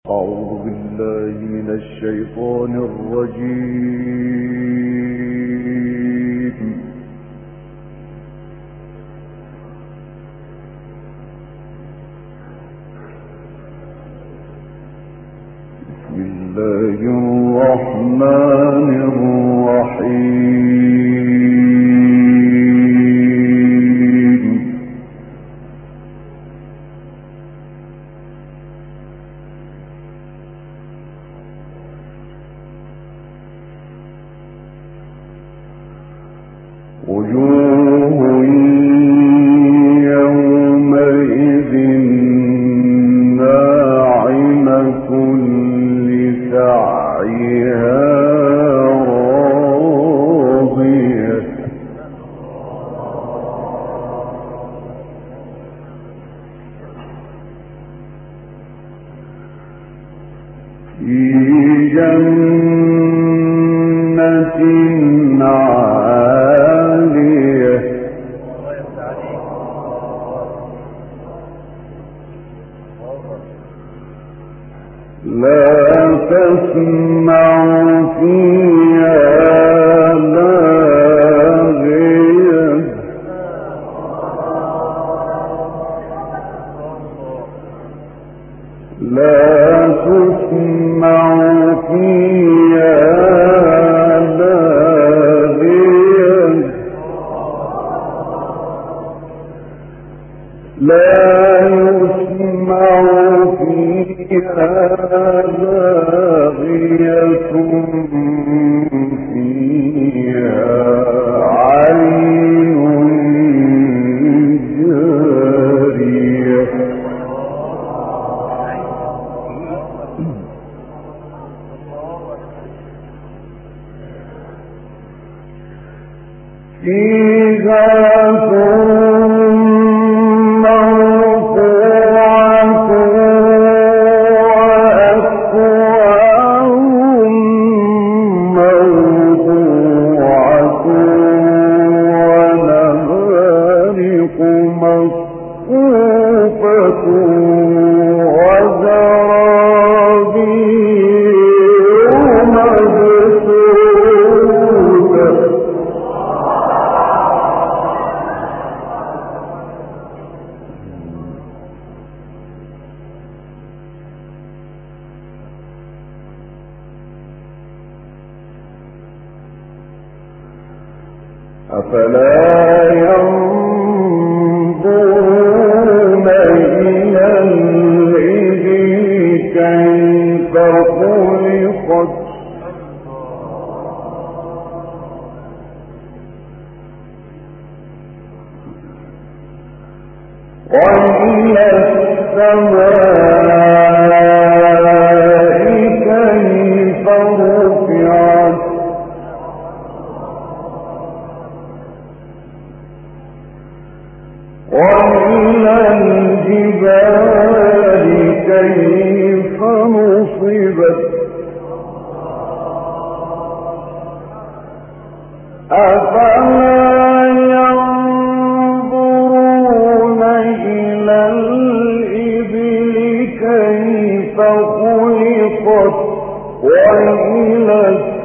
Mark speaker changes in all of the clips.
Speaker 1: أعوذ بالله من الشيطان الرجيم. بسم الله الرحمن الرحيم. وجوه يومئذ ناعمة لسعيها راضية في جنة عالية لا تسمع فيها لاغية لا تسمع فيها لاغية لا يسمع فيها لاغية فيها عين جارية فيها أفلا ينظرون إلى الإبل كيف خلقت وإلى السماء كيف رفعت وإلى الجبال كيف نصبت أفلا ينظرون إلى الإبل كيف خلقت وإلى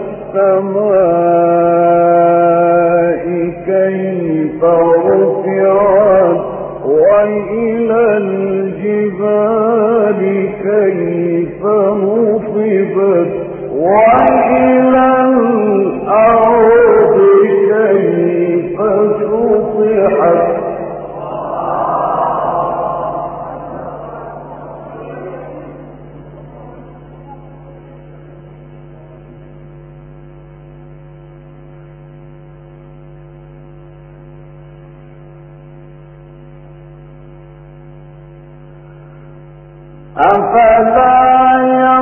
Speaker 1: السماء كيف رفعت وإلى الجبال كيف نصبت وإلى الأرض كيف سطحت أفلا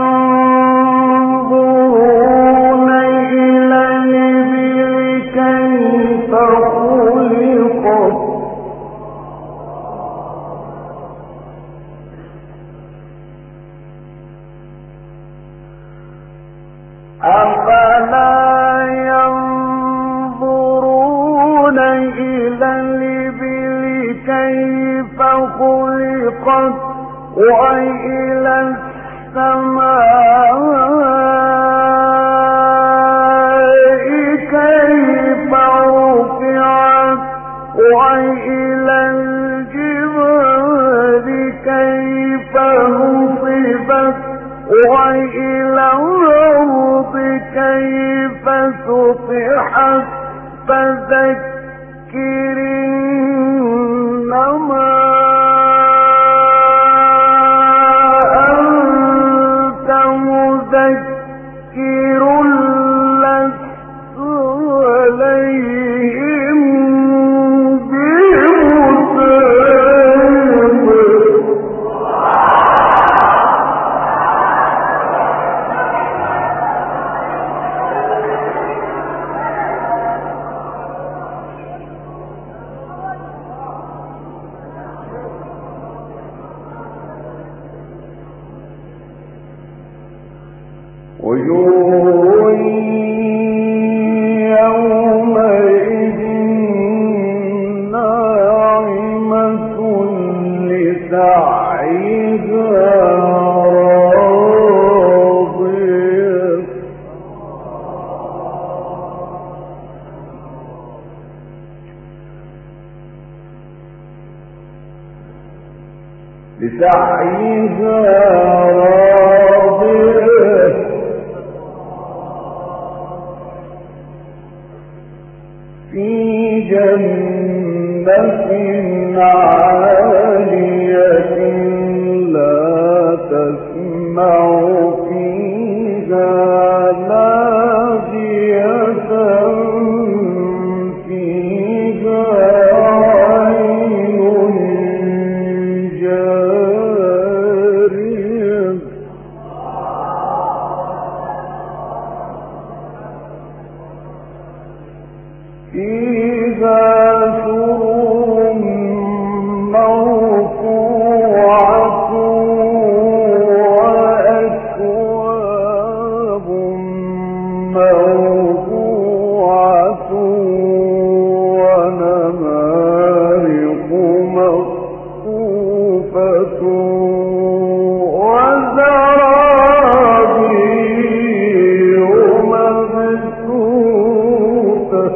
Speaker 1: ينظرون إلى الإبل كيف خلقت أفلا ينظرون إلى الإبل كيف خلقت وإلى السماء وإلى الأرض كيف سطحت فذكر إنما أنت مذكر لست عليهم وجوه يومئذ ناعمة لسعيها راضية في جنة عالية لا تسمع فيها لاغية فيها عين جارية فيها سرر مرفوعة وأكواب موضوعة ونمارق مصفوفة وزرابي مبثوثة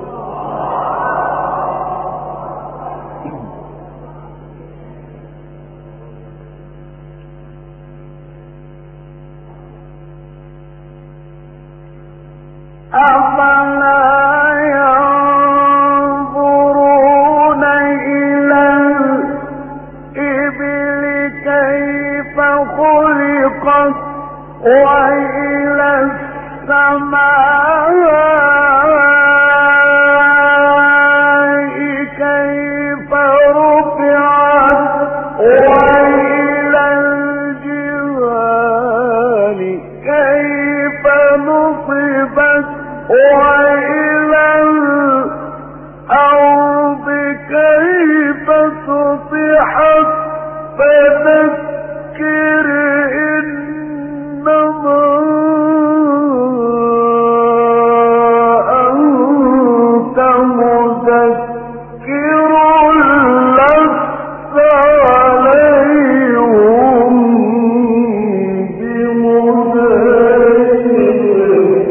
Speaker 1: أفلا ينظرون إلى الإبل كيف خلقت وإلى السماء كيف رفعت وإلى الجبال كيف نصبت وإلى الأرض كيف سطحت فذكر إنما أنت مذكر لست عليهم بمسيطر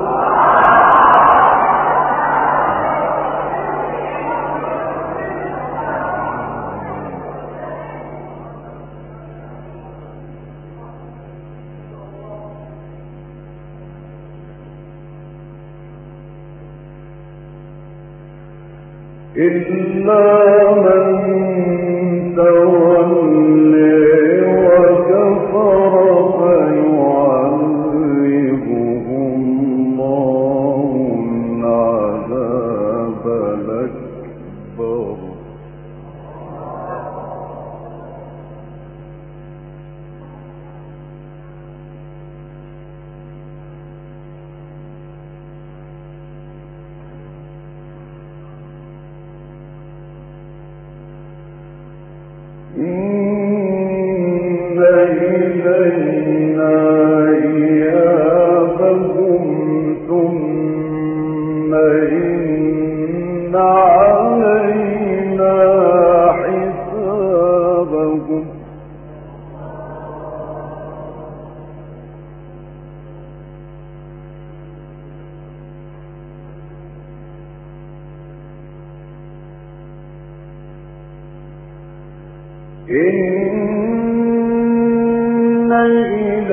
Speaker 1: إلا من تولي وكفر فيعذبه الله العذاب الأكبر إن إلينا إيابهم ثم إن علينا حسابهم إن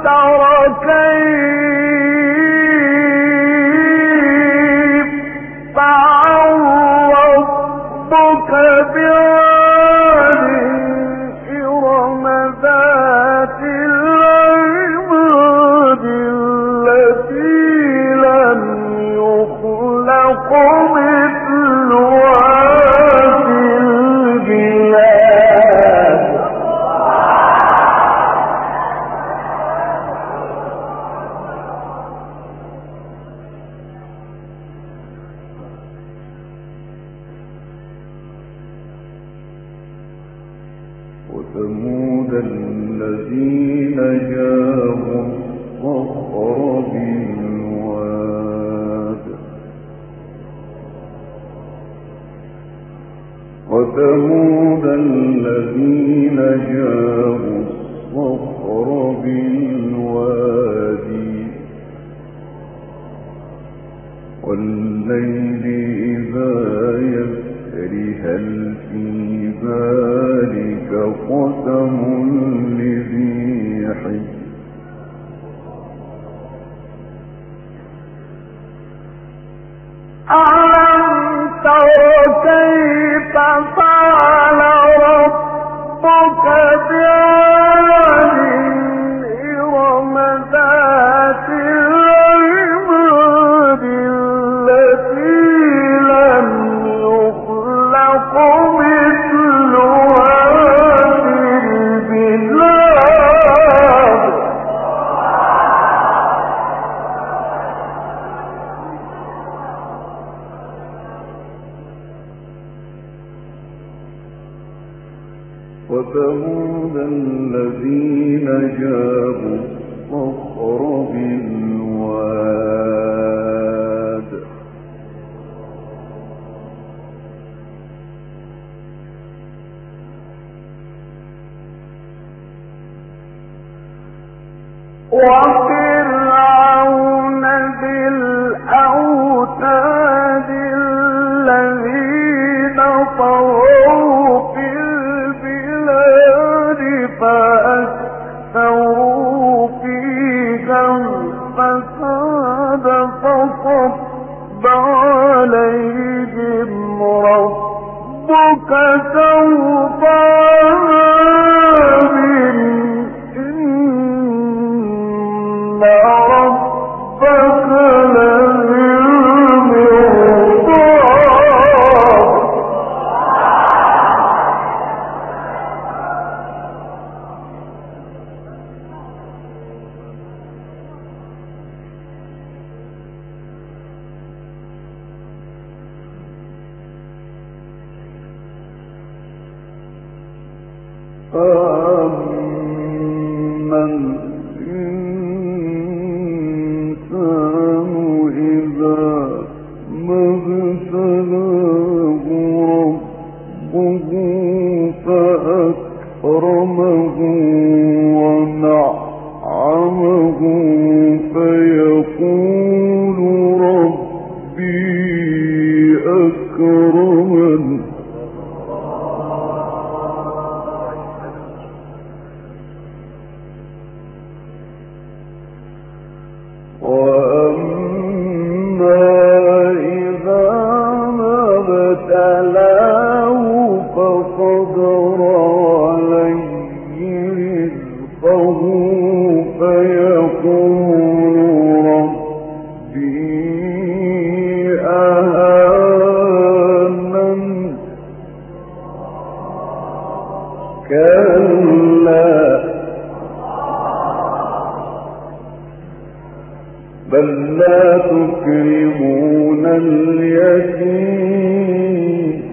Speaker 1: تر كيف فعل ربك بعاد إرم ذات العماد التي لم يخلق مثلها في البلاد وثمود الذين جابوا الصخر بالواد وثمود الذين جابوا الصخر بالوادي والليل إذا يسري هل في ذلك قسم لذي حجر ألم تر كيف فعل ربك بعاد إرم ذات العماد التي لم يخلق مثلها في البلاد وثمود الذين جابوا الصخر بالواد وفرعون ذي الأوتاد الذين طغوا في البلاد فأكثروا فيها الفساد فصب عليهم ربك سوط عذاب إن ربك لبالمرصاد فأما الإنسان إذا ما ابتلاه ربه فأكرمه ونعمه فيقول ربي أكرمن وأما إذا ما ابتلاه فقدر عليه رزقه فيقول ربي أهانن كلا بل لا تكرمون اليتيم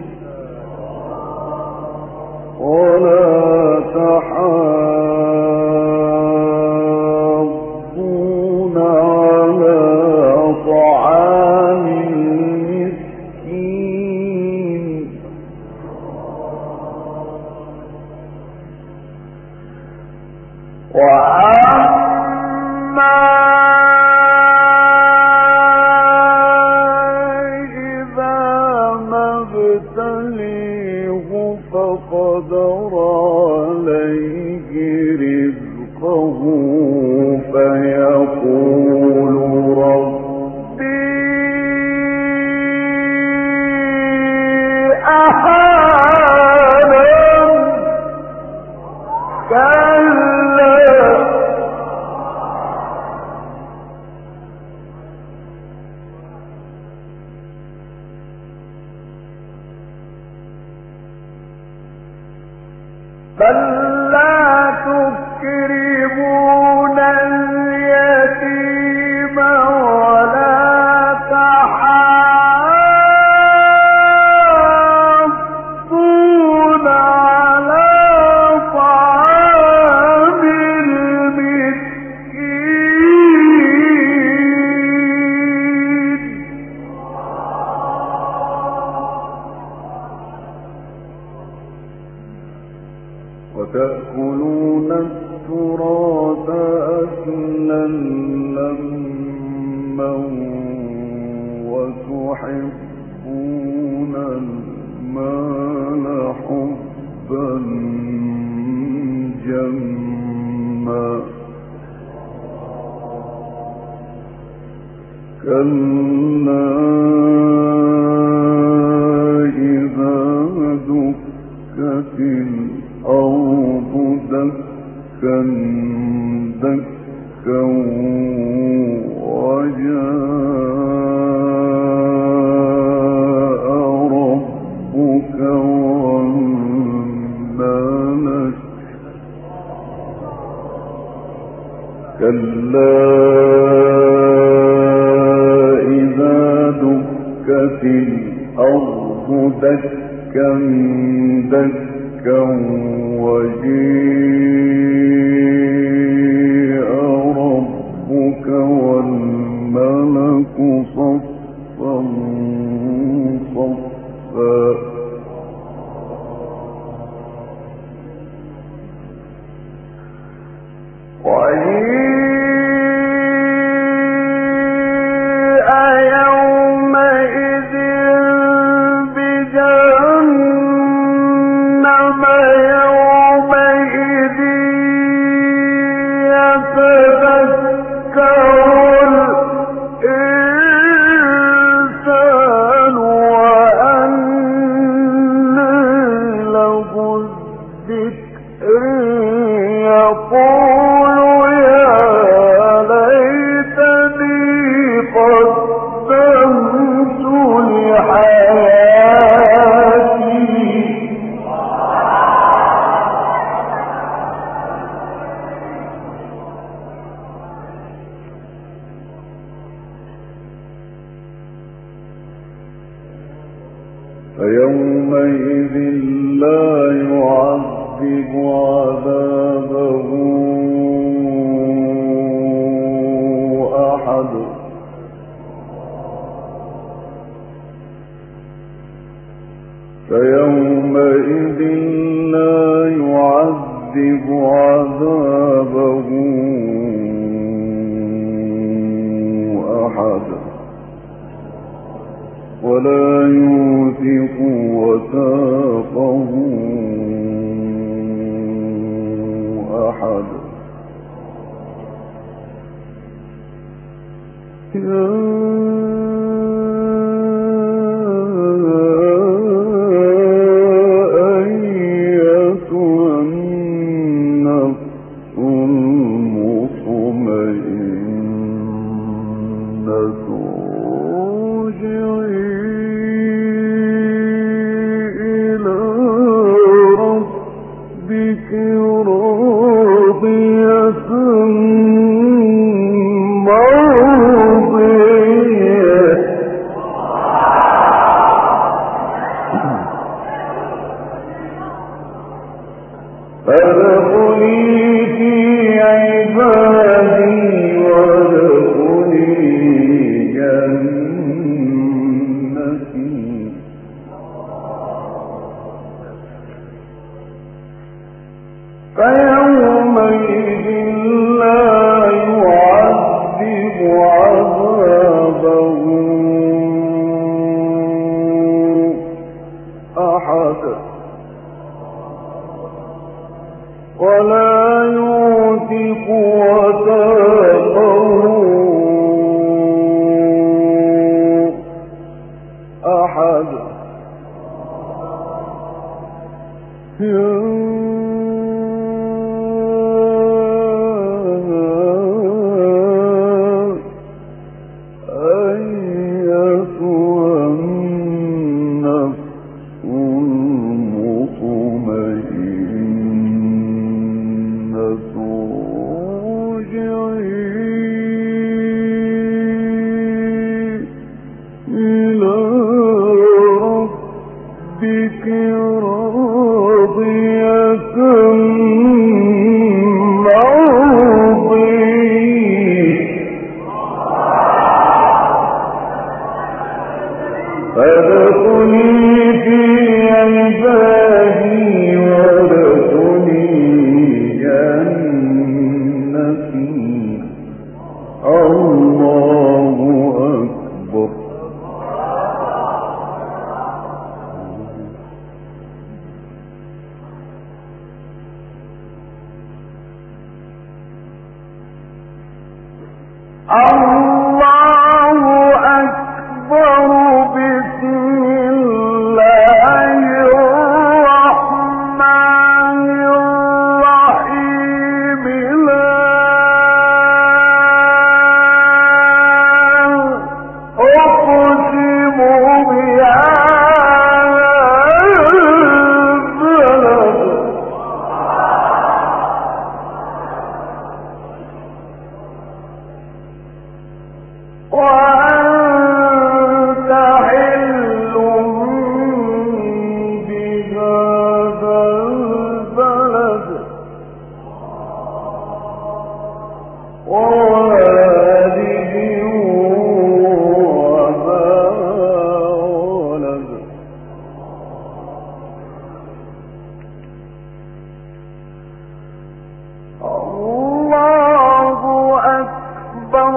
Speaker 1: ولا تحاضون على طعام المسكين وأما فقدر عليه رزقه فيقول ربي أهانن كلا بل لا تكرمون اليتيم ولا تحاضون على طعام المسكين وتأكلون التراث أكلا لما وتحبون المال حبا جما كلا إذا دكت الأرض دكا دكا وجاء ربك والملك كلا إذا دكت الأرض دكا دكا وجيء ربك والملك صفا صفا وجيء يومئذ بجهنم يومئذ يتذكر الإنسان وأنى له الذكر يقول يا ليتني قدمت لحياتي فيومئذ لا يعذب عذابه أحد فيومئذ لا يعذب عذابه أحد ولا يوثق وثاقه أحد أيتها النفس المطمئنة ارجعي إلى ربك راضية مرضية فادخلي في عبادي وادخلي جنتي الله أكبر. الله أكبر. بسم الله الرحمن الرحيم. لا أقسم وأنت حل بهذا البلد ووالد وما ولد. الله أكبر.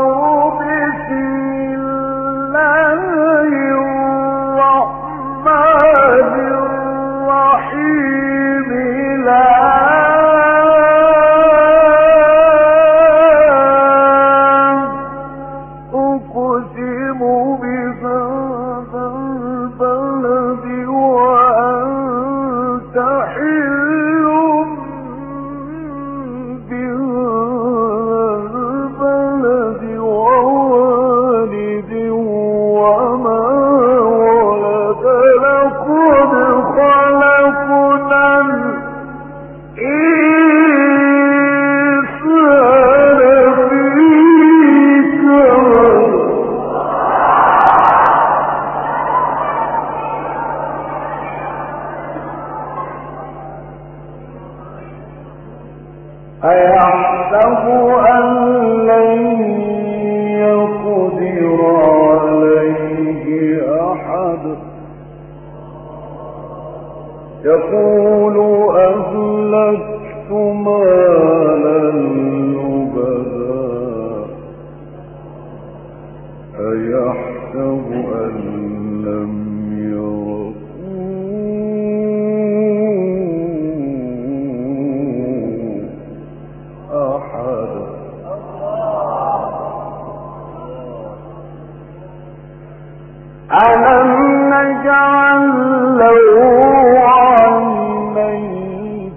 Speaker 1: أيحسب أن لن يقدر عليه أحد يقول أهلكت مالا لبدا أيحسب أن لم يره أحد. ألم نجعل له عينين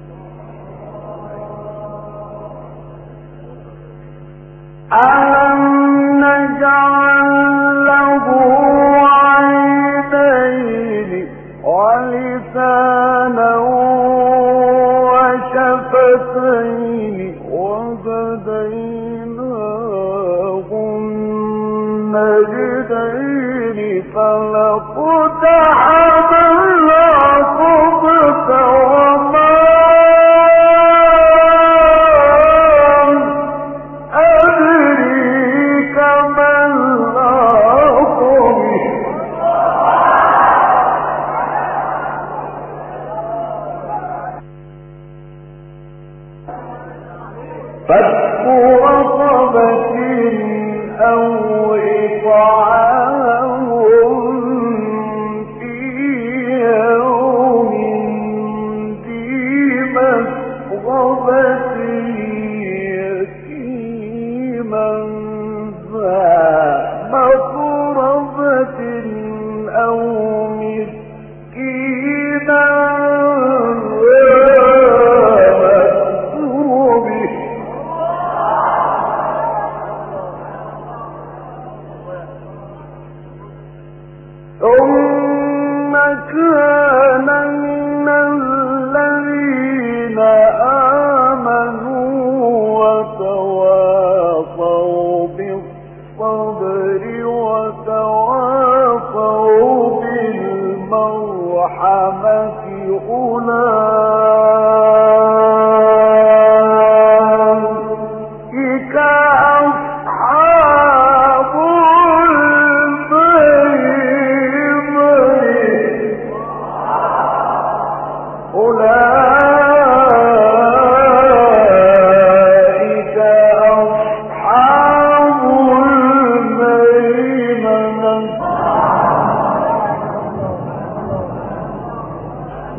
Speaker 1: ألم نجعل له عينين ولسانا وشفتين وهديناه النجدين فلاقتحم العقبة وما أدريك ما العقبة فك رقبة أو إطعام في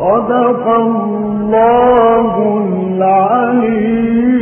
Speaker 1: صدق الله العليم